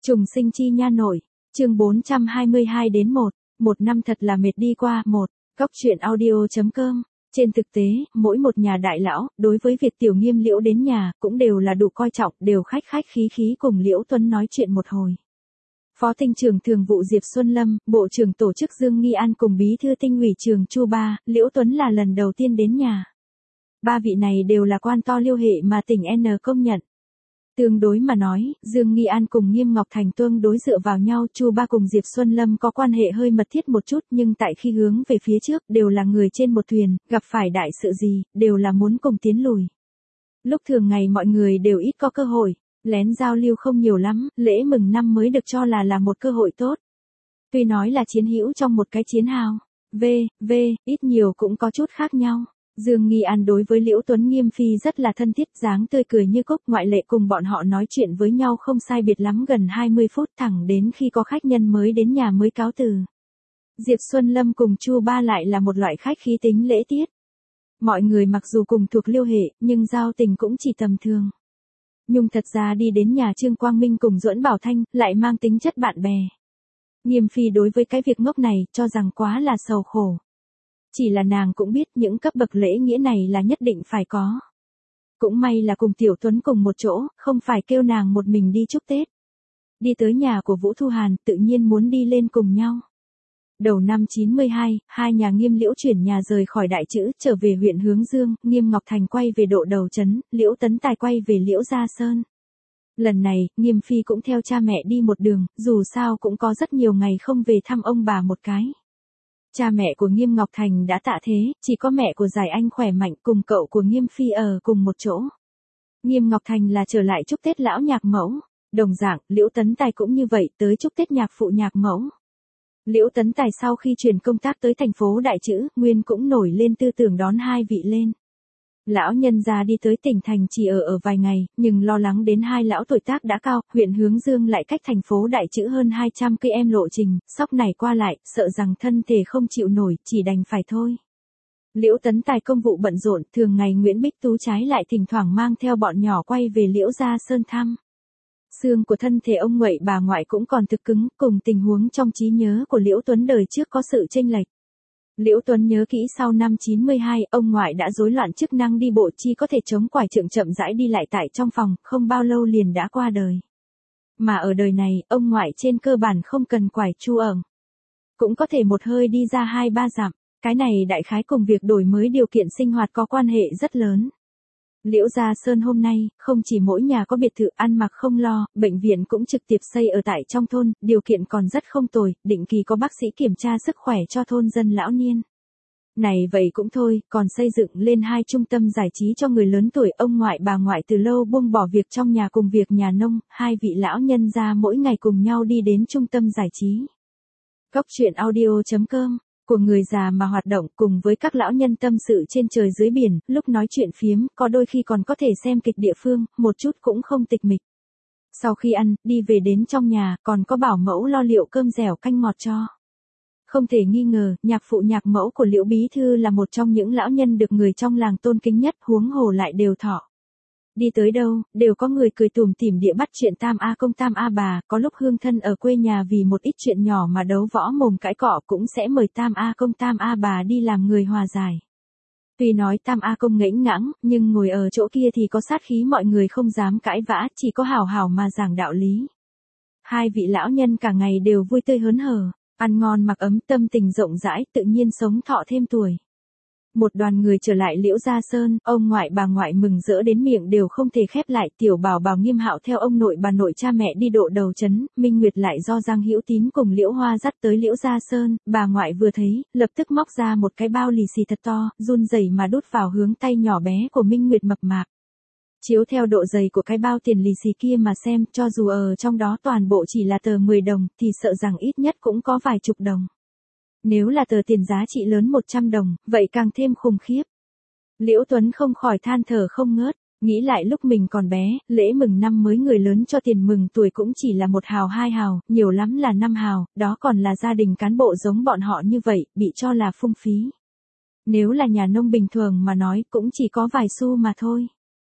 Trùng sinh chi nha nội, chương 422 đến 1, một năm thật là mệt đi qua. Góc truyện audio.com. Trên thực tế, mỗi một nhà đại lão, đối với việc Tiểu Nghiêm Liễu đến nhà, cũng đều là đủ coi trọng, đều khách khách khí khí cùng Liễu Tuấn nói chuyện một hồi. Phó Tinh trưởng Thường vụ Diệp Xuân Lâm, Bộ trưởng Tổ chức Dương Nghi An cùng Bí thư Tinh ủy Trường Chu Ba, Liễu Tuấn là lần đầu tiên đến nhà. Ba vị này đều là quan to liêu hệ mà tỉnh N công nhận. Tương đối mà nói, Dương Nghi An cùng Nghiêm Ngọc Thành tương đối dựa vào nhau, Chu Ba cùng Diệp Xuân Lâm có quan hệ hơi mật thiết một chút, nhưng tại khi hướng về phía trước đều là người trên một thuyền, gặp phải đại sự gì, đều là muốn cùng tiến lùi. Lúc thường ngày mọi người đều ít có cơ hội, lén giao lưu không nhiều lắm, lễ mừng năm mới được cho là một cơ hội tốt. Tuy nói là chiến hữu trong một cái chiến hào, ít nhiều cũng có chút khác nhau. Dương Nghi An đối với Liễu Tuấn Nghiêm phi rất là thân thiết, dáng tươi cười như cúc, ngoại lệ cùng bọn họ nói chuyện với nhau không sai biệt lắm gần 20 phút, thẳng đến khi có khách nhân mới đến nhà mới cáo từ. Diệp Xuân Lâm cùng Chu Ba lại là một loại khách khí tính lễ tiết. Mọi người mặc dù cùng thuộc liêu hệ, nhưng giao tình cũng chỉ tầm thường. Nhưng thật ra đi đến nhà Trương Quang Minh cùng Duẫn Bảo Thanh, lại mang tính chất bạn bè. Nghiêm phi đối với cái việc ngốc này, cho rằng quá là sầu khổ. Chỉ là nàng cũng biết những cấp bậc lễ nghĩa này là nhất định phải có. Cũng may là cùng Tiểu Tuấn cùng một chỗ, không phải kêu nàng một mình đi chúc Tết. Đi tới nhà của Vũ Thu Hàn, tự nhiên muốn đi lên cùng nhau. Đầu năm 92, hai nhà Nghiêm Liễu chuyển nhà rời khỏi Đại Trữ, trở về huyện Hướng Dương, Nghiêm Ngọc Thành quay về Độ Đầu Trấn, Liễu Tấn Tài quay về Liễu Gia Sơn. Lần này, Nghiêm phi cũng theo cha mẹ đi một đường, dù sao cũng có rất nhiều ngày không về thăm ông bà một cái. Cha mẹ của Nghiêm Ngọc Thành đã tạ thế, chỉ có mẹ của Giải Anh khỏe mạnh cùng cậu của Nghiêm phi ở cùng một chỗ. Nghiêm Ngọc Thành là trở lại chúc Tết lão nhạc mẫu, đồng dạng, Liễu Tấn Tài cũng như vậy tới chúc Tết nhạc phụ nhạc mẫu. Liễu Tấn Tài sau khi chuyển công tác tới thành phố Đại Trữ, nguyên cũng nổi lên tư tưởng đón hai vị lên. Lão nhân gia đi tới tỉnh thành chỉ ở vài ngày, nhưng lo lắng đến hai lão tuổi tác đã cao, huyện Hướng Dương lại cách thành phố Đại Trữ hơn 200 km lộ trình, sóc này qua lại, sợ rằng thân thể không chịu nổi, chỉ đành phải thôi. Liễu Tấn Tài công vụ bận rộn, thường ngày Nguyễn Bích Tú trái lại thỉnh thoảng mang theo bọn nhỏ quay về Liễu Gia Sơn thăm. Xương của thân thể ông ngoại bà ngoại cũng còn thực cứng, cùng tình huống trong trí nhớ của Liễu Tuấn đời trước có sự chênh lệch. Liễu Tuấn nhớ kỹ sau năm 92, ông ngoại đã rối loạn chức năng đi bộ, chỉ có thể chống quải trượng chậm rãi đi lại tại trong phòng, không bao lâu liền đã qua đời. Mà ở đời này, ông ngoại trên cơ bản không cần quải chu ẩm. Cũng có thể một hơi đi ra 2-3 dặm, cái này đại khái cùng việc đổi mới điều kiện sinh hoạt có quan hệ rất lớn. Liễu Gia Sơn hôm nay, không chỉ mỗi nhà có biệt thự ăn mặc không lo, bệnh viện cũng trực tiếp xây ở tại trong thôn, điều kiện còn rất không tồi, định kỳ có bác sĩ kiểm tra sức khỏe cho thôn dân lão niên. Này vậy cũng thôi, còn xây dựng lên 2 trung tâm giải trí cho người lớn tuổi, ông ngoại bà ngoại từ lâu buông bỏ việc trong nhà cùng việc nhà nông, hai vị lão nhân gia mỗi ngày cùng nhau đi đến trung tâm giải trí. Góc truyện audio.com. Của người già mà hoạt động cùng với các lão nhân tâm sự trên trời dưới biển, lúc nói chuyện phiếm, có đôi khi còn có thể xem kịch địa phương, một chút cũng không tịch mịch. Sau khi ăn, đi về đến trong nhà, còn có bảo mẫu lo liệu cơm dẻo canh ngọt cho. Không thể nghi ngờ, nhạc phụ nhạc mẫu của Liễu Bí Thư là một trong những lão nhân được người trong làng tôn kính nhất, huống hồ lại đều thọ. Đi tới đâu, đều có người cười tủm tỉm địa bắt chuyện tam a công tam a bà, có lúc hương thân ở quê nhà vì một ít chuyện nhỏ mà đấu võ mồm cãi cọ cũng sẽ mời tam a công tam a bà đi làm người hòa giải. Tuy nói tam a công ngẫnh ngãng, nhưng ngồi ở chỗ kia thì có sát khí, mọi người không dám cãi vã, chỉ có hào hào mà giảng đạo lý. Hai vị lão nhân cả ngày đều vui tươi hớn hở, ăn ngon mặc ấm, tâm tình rộng rãi, tự nhiên sống thọ thêm tuổi. Một đoàn người trở lại Liễu Gia Sơn, ông ngoại bà ngoại mừng rỡ đến miệng đều không thể khép lại, tiểu bảo bảo Nghiêm Hạo theo ông nội bà nội cha mẹ đi Độ Đầu Trấn, Minh Nguyệt lại do Giang Hữu Tín cùng Liễu Hoa dắt tới Liễu Gia Sơn, bà ngoại vừa thấy, lập tức móc ra một cái bao lì xì thật to, run rẩy mà đút vào hướng tay nhỏ bé của Minh Nguyệt mập mạp. Chiếu theo độ dày của cái bao tiền lì xì kia mà xem, cho dù ở trong đó toàn bộ chỉ là tờ 10 đồng, thì sợ rằng ít nhất cũng có vài chục đồng. Nếu là tờ tiền giá trị lớn 100 đồng, vậy càng thêm khủng khiếp. Liễu Tuấn không khỏi than thở không ngớt, nghĩ lại lúc mình còn bé, lễ mừng năm mới người lớn cho tiền mừng tuổi cũng chỉ là 1 hào 2 hào, nhiều lắm là 5 hào, đó còn là gia đình cán bộ giống bọn họ như vậy, bị cho là phung phí. Nếu là nhà nông bình thường mà nói cũng chỉ có vài xu mà thôi.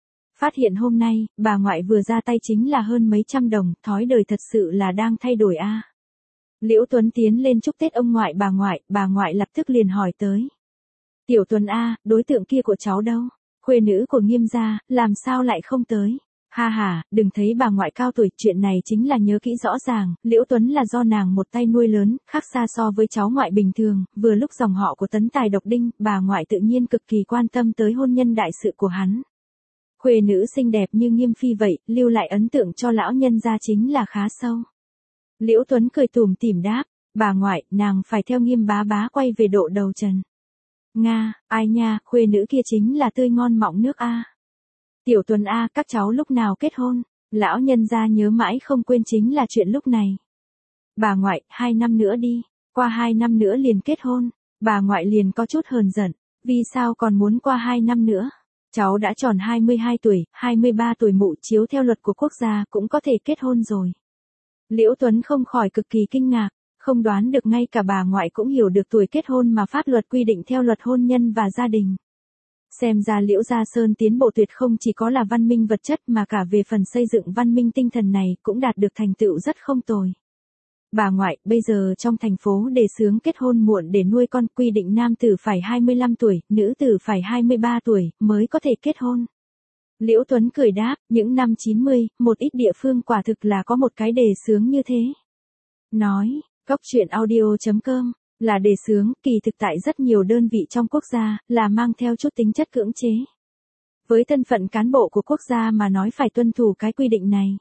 Phát hiện hôm nay, bà ngoại vừa ra tay chính là hơn mấy trăm đồng, thói đời thật sự là đang thay đổi a. Liễu Tuấn tiến lên chúc Tết ông ngoại, bà ngoại lập tức liền hỏi tới. Tiểu Tuấn a, đối tượng kia của cháu đâu? Khuê nữ của Nghiêm gia, làm sao lại không tới? Ha ha, đừng thấy bà ngoại cao tuổi, chuyện này chính là nhớ kỹ rõ ràng, Liễu Tuấn là do nàng một tay nuôi lớn, khác xa so với cháu ngoại bình thường, vừa lúc dòng họ của Tấn Tài độc đinh, bà ngoại tự nhiên cực kỳ quan tâm tới hôn nhân đại sự của hắn. Khuê nữ xinh đẹp như Nghiêm phi vậy, lưu lại ấn tượng cho lão nhân gia chính là khá sâu. Liễu Tuấn cười tủm tỉm đáp, bà ngoại, nàng phải theo Nghiêm bá bá quay về độ đầu trần. Nga, ai nha, khuê nữ kia chính là tươi ngon mọng nước a. Tiểu Tuấn a, các cháu lúc nào kết hôn? Lão nhân gia nhớ mãi không quên chính là chuyện lúc này. Bà ngoại, 2 năm nữa đi, qua 2 năm nữa liền kết hôn. Bà ngoại liền có chút hờn giận, vì sao còn muốn qua 2 năm nữa? Cháu đã tròn 22 tuổi, 23 tuổi mụ, chiếu theo luật của quốc gia cũng có thể kết hôn rồi. Liễu Tuấn không khỏi cực kỳ kinh ngạc, không đoán được ngay cả bà ngoại cũng hiểu được tuổi kết hôn mà pháp luật quy định theo luật hôn nhân và gia đình. Xem ra Liễu Gia Sơn tiến bộ tuyệt không chỉ có là văn minh vật chất mà cả về phần xây dựng văn minh tinh thần này cũng đạt được thành tựu rất không tồi. Bà ngoại, bây giờ trong thành phố đề xướng kết hôn muộn để nuôi con, quy định nam tử phải 25 tuổi, nữ tử phải 23 tuổi mới có thể kết hôn. Liễu Tuấn cười đáp, những năm 90, một ít địa phương quả thực là có một cái đề xướng như thế. Nói, Cóc truyện audio.com, là đề xướng, kỳ thực tại rất nhiều đơn vị trong quốc gia, là mang theo chút tính chất cưỡng chế. Với thân phận cán bộ của quốc gia mà nói phải tuân thủ cái quy định này.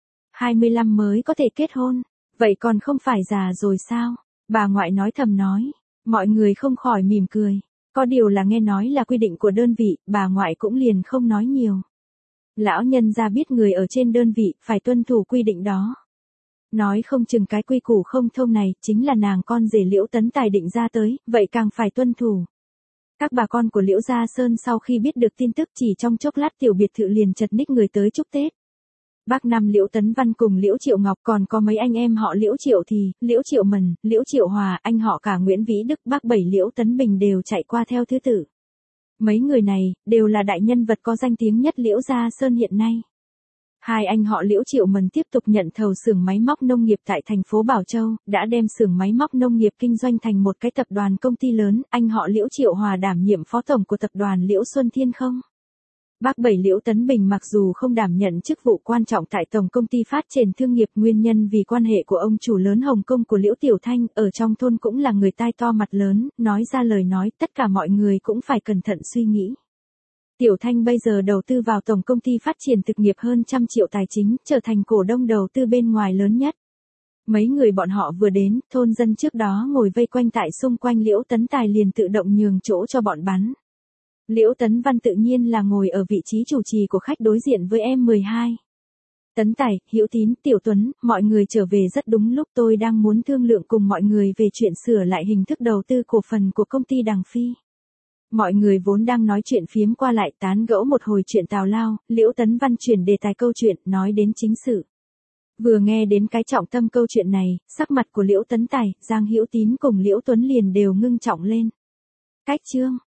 25 mới có thể kết hôn, vậy còn không phải già rồi sao? Bà ngoại nói thầm nói, mọi người không khỏi mỉm cười. Có điều là nghe nói là quy định của đơn vị, bà ngoại cũng liền không nói nhiều. Lão nhân gia biết người ở trên đơn vị phải tuân thủ quy định đó. Nói không chừng cái quy củ không thông này chính là nàng con rể Liễu Tấn Tài định ra tới, vậy càng phải tuân thủ. Các bà con của Liễu Gia Sơn sau khi biết được tin tức chỉ trong chốc lát tiểu biệt thự liền chật ních người tới chúc Tết. Bác Năm Liễu Tấn Văn cùng Liễu Triệu Ngọc còn có mấy anh em họ Liễu Triệu thì, Liễu Triệu Mần, Liễu Triệu Hòa, anh họ cả Nguyễn Vĩ Đức, bác Bảy Liễu Tấn Bình đều chạy qua theo thứ tự. Mấy người này, đều là đại nhân vật có danh tiếng nhất Liễu Gia Sơn hiện nay. Hai anh họ Liễu Triệu Mần tiếp tục nhận thầu xưởng máy móc nông nghiệp tại thành phố Bảo Châu, đã đem xưởng máy móc nông nghiệp kinh doanh thành một cái tập đoàn công ty lớn, anh họ Liễu Triệu Hòa đảm nhiệm phó tổng của tập đoàn Liễu Xuân Thiên không. Bác Bảy Liễu Tấn Bình mặc dù không đảm nhận chức vụ quan trọng tại tổng công ty phát triển thương nghiệp, nguyên nhân vì quan hệ của ông chủ lớn Hồng Kông của Liễu Tiểu Thanh, ở trong thôn cũng là người tai to mặt lớn, nói ra lời nói tất cả mọi người cũng phải cẩn thận suy nghĩ. Tiểu Thanh bây giờ đầu tư vào tổng công ty phát triển thực nghiệp hơn 100 triệu tài chính, trở thành cổ đông đầu tư bên ngoài lớn nhất. Mấy người bọn họ vừa đến, thôn dân trước đó ngồi vây quanh tại xung quanh Liễu Tấn Tài liền tự động nhường chỗ cho bọn bắn. Liễu Tấn Văn tự nhiên là ngồi ở vị trí chủ trì của khách đối diện với em12. Tấn Tài, Hữu Tín, Tiểu Tuấn, mọi người trở về rất đúng lúc, tôi đang muốn thương lượng cùng mọi người về chuyện sửa lại hình thức đầu tư cổ phần của công ty Đằng Phi. Mọi người vốn đang nói chuyện phiếm qua lại tán gẫu một hồi chuyện tào lao, Liễu Tấn Văn chuyển đề tài câu chuyện, nói đến chính sự. Vừa nghe đến cái trọng tâm câu chuyện này, sắc mặt của Liễu Tấn Tài, Giang Hữu Tín cùng Liễu Tuấn liền đều ngưng trọng lên. Cách chương